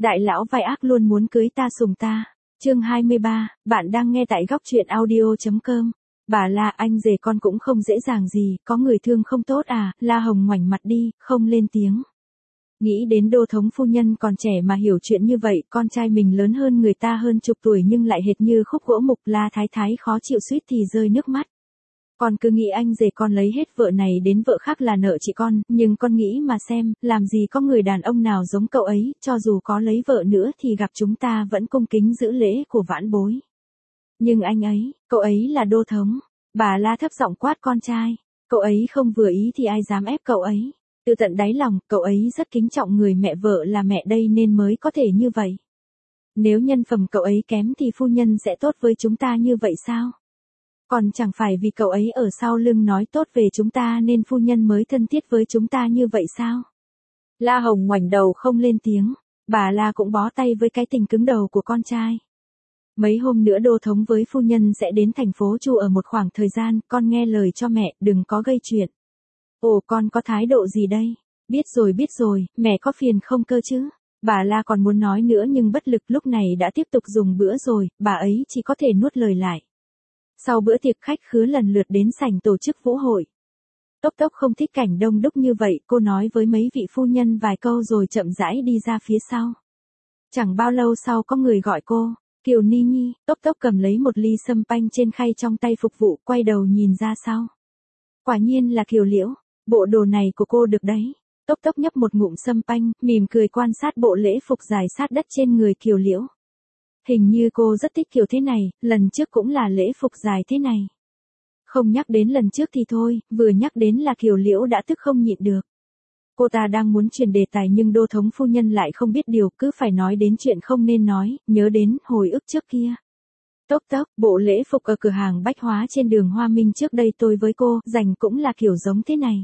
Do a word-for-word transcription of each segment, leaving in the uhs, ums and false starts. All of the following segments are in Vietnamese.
Đại lão vai ác luôn muốn cưới ta sùng ta. Chương hai mươi ba, bạn đang nghe tại góc truyện audio.com. Bà La, anh rể con cũng không dễ dàng gì, có người thương không tốt à? La Hồng ngoảnh mặt đi, không lên tiếng. Nghĩ đến Đô thống phu nhân còn trẻ mà hiểu chuyện như vậy, con trai mình lớn hơn người ta hơn chục tuổi nhưng lại hệt như khúc gỗ mục. La Thái Thái khó chịu suýt thì rơi nước mắt. Con cứ nghĩ anh rể con lấy hết vợ này đến vợ khác là nợ chị con, nhưng con nghĩ mà xem, làm gì có người đàn ông nào giống cậu ấy, cho dù có lấy vợ nữa thì gặp chúng ta vẫn cung kính giữ lễ của vãn bối. Nhưng anh ấy, cậu ấy là Đô thống. Bà La thấp giọng quát con trai. Cậu ấy không vừa ý thì ai dám ép cậu ấy. Từ tận đáy lòng, cậu ấy rất kính trọng người mẹ vợ là mẹ đây nên mới có thể như vậy. Nếu nhân phẩm cậu ấy kém thì phu nhân sẽ tốt với chúng ta như vậy sao? Còn chẳng phải vì cậu ấy ở sau lưng nói tốt về chúng ta nên phu nhân mới thân thiết với chúng ta như vậy sao? La Hồng ngoảnh đầu không lên tiếng. Bà La cũng bó tay với cái tình cứng đầu của con trai. Mấy hôm nữa Đô thống với phu nhân sẽ đến thành phố Chu ở một khoảng thời gian, con nghe lời cho mẹ, đừng có gây chuyện. Ồ, con có thái độ gì đây? Biết rồi biết rồi, mẹ có phiền không cơ chứ? Bà La còn muốn nói nữa nhưng bất lực, lúc này đã tiếp tục dùng bữa rồi, bà ấy chỉ có thể nuốt lời lại. Sau bữa tiệc khách khứa lần lượt đến sảnh tổ chức vũ hội. Tốc Tốc không thích cảnh đông đúc như vậy, cô nói với mấy vị phu nhân vài câu rồi chậm rãi đi ra phía sau. Chẳng bao lâu sau có người gọi cô, Kiều Ni Nhi. Tốc Tốc cầm lấy một ly sâm panh trên khay trong tay phục vụ, quay đầu nhìn ra sau. Quả nhiên là Kiều Liễu, bộ đồ này của cô được đấy. Tốc Tốc nhấp một ngụm sâm panh, mỉm cười quan sát bộ lễ phục dài sát đất trên người Kiều Liễu. Hình như cô rất thích kiểu thế này, lần trước cũng là lễ phục dài thế này. Không nhắc đến lần trước thì thôi, vừa nhắc đến là Kiều Liễu đã tức không nhịn được. Cô ta đang muốn chuyển đề tài nhưng Đô thống phu nhân lại không biết điều, cứ phải nói đến chuyện không nên nói, nhớ đến hồi ức trước kia. Tốc Tốc, bộ lễ phục ở cửa hàng bách hóa trên đường Hoa Minh trước đây tôi với cô giành cũng là kiểu giống thế này.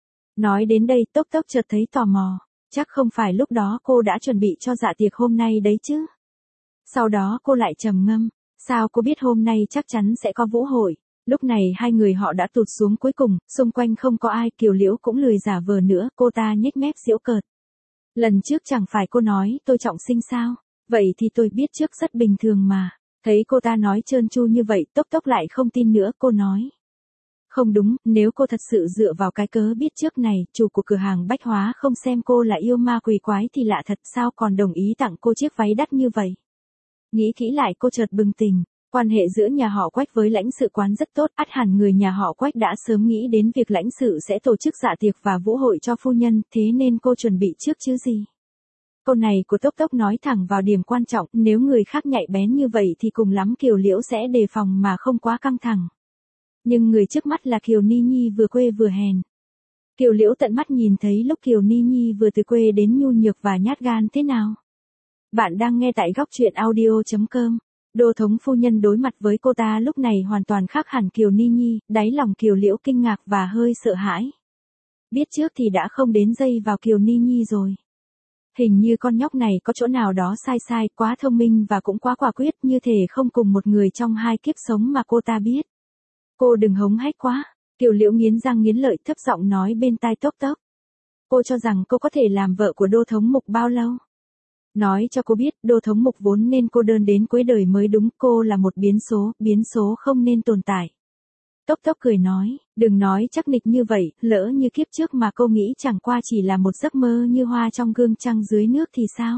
Nói đến đây Tốc Tốc chợt thấy tò mò, chắc không phải lúc đó cô đã chuẩn bị cho dạ tiệc hôm nay đấy chứ. Sau đó cô lại trầm ngâm, sao cô biết hôm nay chắc chắn sẽ có vũ hội. Lúc này hai người họ đã tụt xuống cuối cùng, xung quanh không có ai, Kiều Liễu cũng lười giả vờ nữa, cô ta nhếch mép giễu cợt. Lần trước chẳng phải cô nói tôi trọng sinh sao, vậy thì tôi biết trước rất bình thường mà. Thấy cô ta nói trơn tru như vậy, Tốc Tốc lại không tin nữa, cô nói. Không đúng, nếu cô thật sự dựa vào cái cớ biết trước này, chủ của cửa hàng bách hóa không xem cô là yêu ma quỷ quái thì lạ thật, sao còn đồng ý tặng cô chiếc váy đắt như vậy. Nghĩ kỹ lại cô chợt bừng tỉnh, quan hệ giữa nhà họ Quách với lãnh sự quán rất tốt, ắt hẳn người nhà họ Quách đã sớm nghĩ đến việc lãnh sự sẽ tổ chức dạ tiệc và vũ hội cho phu nhân, thế nên cô chuẩn bị trước chứ gì. Câu này của Tốc Tốc nói thẳng vào điểm quan trọng, nếu người khác nhạy bén như vậy thì cùng lắm Kiều Liễu sẽ đề phòng mà không quá căng thẳng. Nhưng người trước mắt là Kiều Ni Nhi vừa quê vừa hèn. Kiều Liễu tận mắt nhìn thấy lúc Kiều Ni Nhi vừa từ quê đến nhu nhược và nhát gan thế nào. Bạn đang nghe tại góc truyện audio.com. Đô thống phu nhân đối mặt với cô ta lúc này hoàn toàn khác hẳn Kiều Ni Nhi, đáy lòng Kiều Liễu kinh ngạc và hơi sợ hãi. Biết trước thì đã không đến dây vào Kiều Ni Nhi rồi. Hình như con nhóc này có chỗ nào đó sai sai, quá thông minh và cũng quá quả quyết, như thể không cùng một người trong hai kiếp sống mà cô ta biết. Cô đừng hống hách quá, Kiều Liễu nghiến răng nghiến lợi thấp giọng nói bên tai Tốc Tốc. Cô cho rằng cô có thể làm vợ của Đô thống Mục bao lâu? Nói cho cô biết, Đô thống Mục vốn nên cô đơn đến cuối đời mới đúng, cô là một biến số, biến số không nên tồn tại. Tốc Tốc cười nói, đừng nói chắc nịch như vậy, lỡ như kiếp trước mà cô nghĩ chẳng qua chỉ là một giấc mơ như hoa trong gương trăng dưới nước thì sao?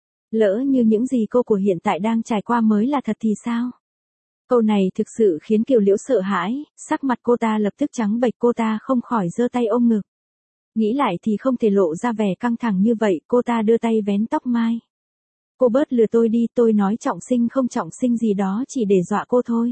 Lỡ như những gì cô của hiện tại đang trải qua mới là thật thì sao? Câu này thực sự khiến Kiều Liễu sợ hãi, sắc mặt cô ta lập tức trắng bệch, cô ta không khỏi giơ tay ôm ngực. Nghĩ lại thì không thể lộ ra vẻ căng thẳng như vậy, cô ta đưa tay vén tóc mai. Cô bớt lừa tôi đi, tôi nói trọng sinh không trọng sinh gì đó chỉ để dọa cô thôi.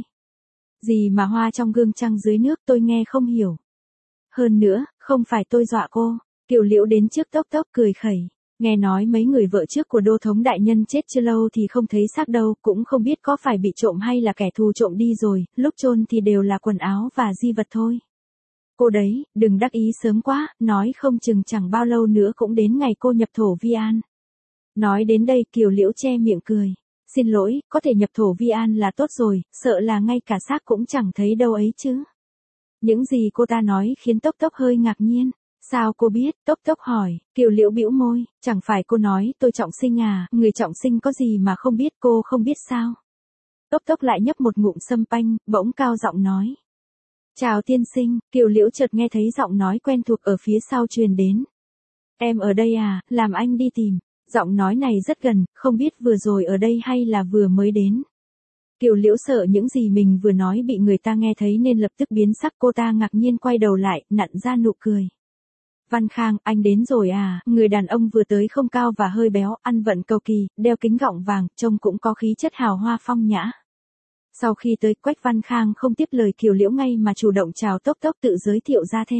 Gì mà hoa trong gương trăng dưới nước, tôi nghe không hiểu. Hơn nữa, không phải tôi dọa cô. Kiều Liễu đến trước Tốc Tốc cười khẩy. Nghe nói mấy người vợ trước của Đô thống đại nhân chết chưa lâu thì không thấy xác đâu, cũng không biết có phải bị trộm hay là kẻ thù trộm đi rồi, lúc chôn thì đều là quần áo và di vật thôi. Cô đấy, đừng đắc ý sớm quá, nói không chừng chẳng bao lâu nữa cũng đến ngày cô nhập thổ vi an. Nói đến đây Kiều Liễu che miệng cười. Xin lỗi, có thể nhập thổ vi an là tốt rồi, sợ là ngay cả xác cũng chẳng thấy đâu ấy chứ. Những gì cô ta nói khiến Tốc Tốc hơi ngạc nhiên. Sao cô biết? Tốc tốc hỏi. Kiều Liễu bĩu môi, chẳng phải cô nói tôi trọng sinh à, người trọng sinh có gì mà không biết, cô không biết sao? Tốc tốc lại nhấp một ngụm sâm panh, bỗng cao giọng nói. Chào tiên sinh. Kiều Liễu chợt nghe thấy giọng nói quen thuộc ở phía sau truyền đến. Em ở đây à, làm anh đi tìm. Giọng nói này rất gần, không biết vừa rồi ở đây hay là vừa mới đến. Kiều Liễu sợ những gì mình vừa nói bị người ta nghe thấy nên lập tức biến sắc, cô ta ngạc nhiên quay đầu lại, nặn ra nụ cười. Văn Khang, anh đến rồi à, người đàn ông vừa tới không cao và hơi béo, ăn vận cầu kỳ, đeo kính gọng vàng, trông cũng có khí chất hào hoa phong nhã. Sau khi tới, Quách Văn Khang không tiếp lời Kiều Liễu ngay mà chủ động chào Tốc Tốc tự giới thiệu ra thế.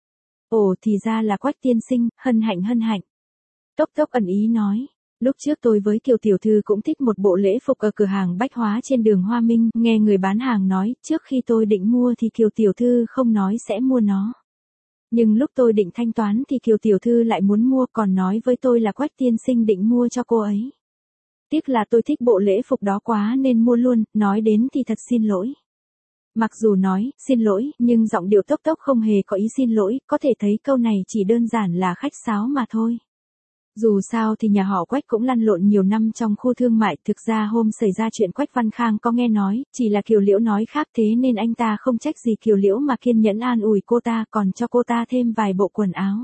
Ồ thì ra là Quách tiên sinh, hân hạnh hân hạnh. Tốc Tốc ẩn ý nói. Lúc trước tôi với Kiều tiểu thư cũng thích một bộ lễ phục ở cửa hàng bách hóa trên đường Hoa Minh, nghe người bán hàng nói, trước khi tôi định mua thì Kiều tiểu thư không nói sẽ mua nó. Nhưng lúc tôi định thanh toán thì Kiều tiểu thư lại muốn mua, còn nói với tôi là Quách tiên sinh định mua cho cô ấy. Tiếc là tôi thích bộ lễ phục đó quá nên mua luôn, nói đến thì thật xin lỗi. Mặc dù nói, xin lỗi, nhưng giọng điệu Tốc Tốc không hề có ý xin lỗi, có thể thấy câu này chỉ đơn giản là khách sáo mà thôi. Dù sao thì nhà họ Quách cũng lăn lộn nhiều năm trong khu thương mại, thực ra hôm xảy ra chuyện Quách Văn Khang có nghe nói, chỉ là Kiều Liễu nói khác thế nên anh ta không trách gì Kiều Liễu mà kiên nhẫn an ủi cô ta, còn cho cô ta thêm vài bộ quần áo.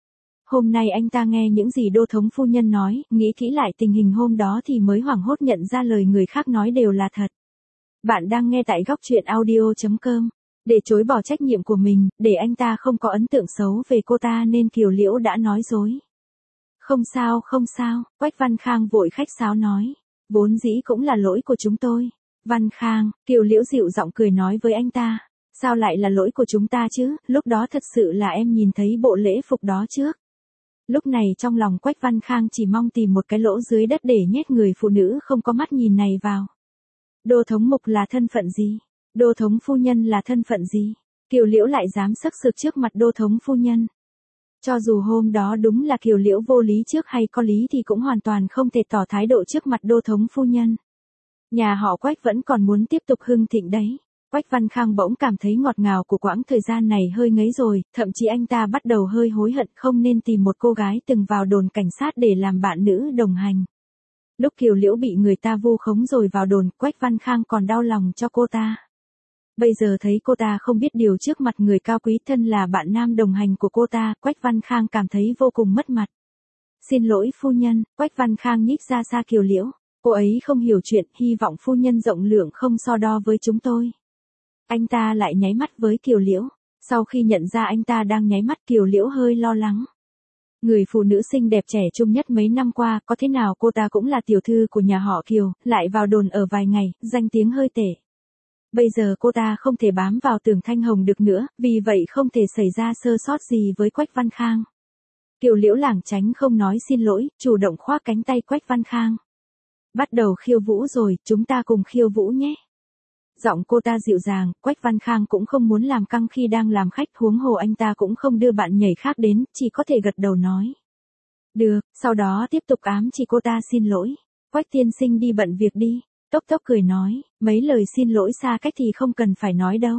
Hôm nay anh ta nghe những gì Đô thống phu nhân nói, nghĩ kỹ lại tình hình hôm đó thì mới hoảng hốt nhận ra lời người khác nói đều là thật. Bạn đang nghe tại góc truyện audio chấm com. Để chối bỏ trách nhiệm của mình, để anh ta không có ấn tượng xấu về cô ta nên Kiều Liễu đã nói dối. Không sao không sao, Quách Văn Khang vội khách sáo nói. Vốn dĩ cũng là lỗi của chúng tôi. Văn Khang, Kiều Liễu dịu giọng cười nói với anh ta. Sao lại là lỗi của chúng ta chứ, lúc đó thật sự là em nhìn thấy bộ lễ phục đó trước. Lúc này trong lòng Quách Văn Khang chỉ mong tìm một cái lỗ dưới đất để nhét người phụ nữ không có mắt nhìn này vào. Đô thống mục là thân phận gì? Đô thống phu nhân là thân phận gì? Kiều Liễu lại dám sắc sược trước mặt đô thống phu nhân. Cho dù hôm đó đúng là Kiều Liễu vô lý trước hay có lý thì cũng hoàn toàn không thể tỏ thái độ trước mặt đô thống phu nhân. Nhà họ Quách vẫn còn muốn tiếp tục hưng thịnh đấy. Quách Văn Khang bỗng cảm thấy ngọt ngào của quãng thời gian này hơi ngấy rồi, thậm chí anh ta bắt đầu hơi hối hận không nên tìm một cô gái từng vào đồn cảnh sát để làm bạn nữ đồng hành. Lúc Kiều Liễu bị người ta vu khống rồi vào đồn, Quách Văn Khang còn đau lòng cho cô ta. Bây giờ thấy cô ta không biết điều trước mặt người cao quý thân là bạn nam đồng hành của cô ta, Quách Văn Khang cảm thấy vô cùng mất mặt. Xin lỗi phu nhân, Quách Văn Khang nhích ra xa Kiều Liễu. Cô ấy không hiểu chuyện, hy vọng phu nhân rộng lượng không so đo với chúng tôi. Anh ta lại nháy mắt với Kiều Liễu. Sau khi nhận ra anh ta đang nháy mắt, Kiều Liễu hơi lo lắng. Người phụ nữ xinh đẹp trẻ trung nhất mấy năm qua, có thế nào cô ta cũng là tiểu thư của nhà họ Kiều, lại vào đồn ở vài ngày, danh tiếng hơi tệ. Bây giờ cô ta không thể bám vào tường Thanh Hồng được nữa, vì vậy không thể xảy ra sơ sót gì với Quách Văn Khang. Kiều Liễu lảng tránh không nói xin lỗi, chủ động khoác cánh tay Quách Văn Khang. Bắt đầu khiêu vũ rồi, chúng ta cùng khiêu vũ nhé. Giọng cô ta dịu dàng, Quách Văn Khang cũng không muốn làm căng khi đang làm khách, huống hồ anh ta cũng không đưa bạn nhảy khác đến, chỉ có thể gật đầu nói. Được, sau đó tiếp tục ám chỉ cô ta xin lỗi. Quách tiên sinh đi bận việc đi. Tốc Tốc cười nói, mấy lời xin lỗi xa cách thì không cần phải nói đâu.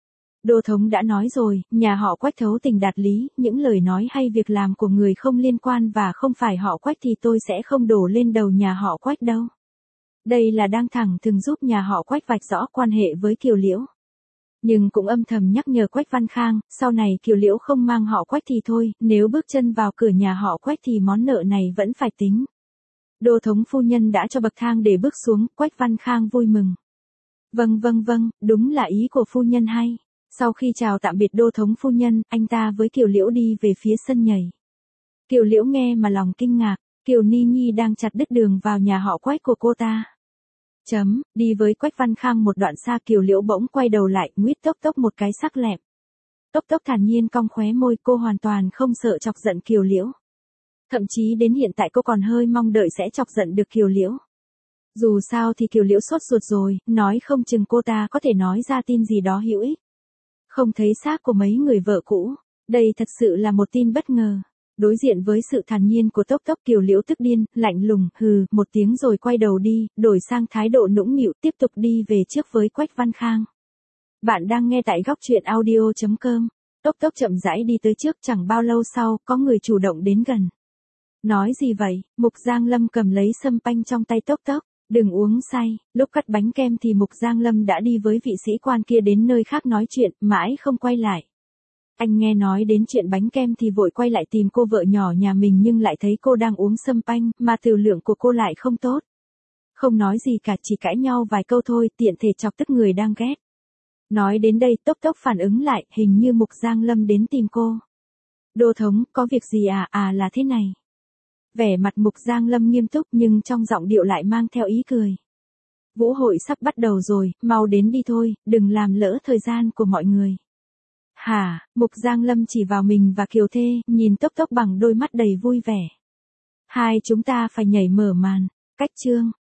Đô thống đã nói rồi, nhà họ Quách thấu tình đạt lý, những lời nói hay việc làm của người không liên quan và không phải họ Quách thì tôi sẽ không đổ lên đầu nhà họ Quách đâu. Đây là đang thẳng thừng giúp nhà họ Quách vạch rõ quan hệ với Kiều Liễu. Nhưng cũng âm thầm nhắc nhở Quách Văn Khang, sau này Kiều Liễu không mang họ Quách thì thôi, nếu bước chân vào cửa nhà họ Quách thì món nợ này vẫn phải tính. Đô thống phu nhân đã cho bậc thang để bước xuống, Quách Văn Khang vui mừng. Vâng vâng vâng, đúng là ý của phu nhân hay. Sau khi chào tạm biệt đô thống phu nhân, anh ta với Kiều Liễu đi về phía sân nhảy. Kiều Liễu nghe mà lòng kinh ngạc, Kiều Ni Nhi đang chặt đứt đường vào nhà họ Quách của cô ta. Chấm, đi với Quách Văn Khang một đoạn xa, Kiều Liễu bỗng quay đầu lại, nguyết Tốc Tốc một cái sắc lẹm. Tốc Tốc thản nhiên cong khóe môi, cô hoàn toàn không sợ chọc giận Kiều Liễu. Thậm chí đến hiện tại cô còn hơi mong đợi sẽ chọc giận được Kiều Liễu. Dù sao thì Kiều Liễu sốt ruột rồi, nói không chừng cô ta có thể nói ra tin gì đó hữu ích. Không thấy xác của mấy người vợ cũ, đây thật sự là một tin bất ngờ. Đối diện với sự thản nhiên của Tốc Tốc, Kiều Liễu tức điên, lạnh lùng, hừ, một tiếng rồi quay đầu đi, đổi sang thái độ nũng nịu, tiếp tục đi về trước với Quách Văn Khang. Bạn đang nghe tại góc truyện audio chấm com. Tốc Tốc chậm rãi đi tới trước, chẳng bao lâu sau, có người chủ động đến gần. Nói gì vậy? Mục Giang Lâm cầm lấy sâm panh trong tay Tốc Tốc. Đừng uống say. Lúc cắt bánh kem thì Mục Giang Lâm đã đi với vị sĩ quan kia đến nơi khác nói chuyện, mãi không quay lại. Anh nghe nói đến chuyện bánh kem thì vội quay lại tìm cô vợ nhỏ nhà mình, nhưng lại thấy cô đang uống sâm panh, mà tiểu lượng của cô lại không tốt. Không nói gì cả, chỉ cãi nhau vài câu thôi, tiện thể chọc tức người đang ghét. Nói đến đây, Tốc Tốc phản ứng lại, hình như Mục Giang Lâm đến tìm cô. Đô thống, có việc gì à? À là thế này. Vẻ mặt Mục Giang Lâm nghiêm túc nhưng trong giọng điệu lại mang theo ý cười. Vũ hội sắp bắt đầu rồi, mau đến đi thôi, đừng làm lỡ thời gian của mọi người. Hả? Mục Giang Lâm chỉ vào mình và Kiều Thê, nhìn Tốc Tốc bằng đôi mắt đầy vui vẻ. Hai chúng ta phải nhảy mở màn. Cách chương.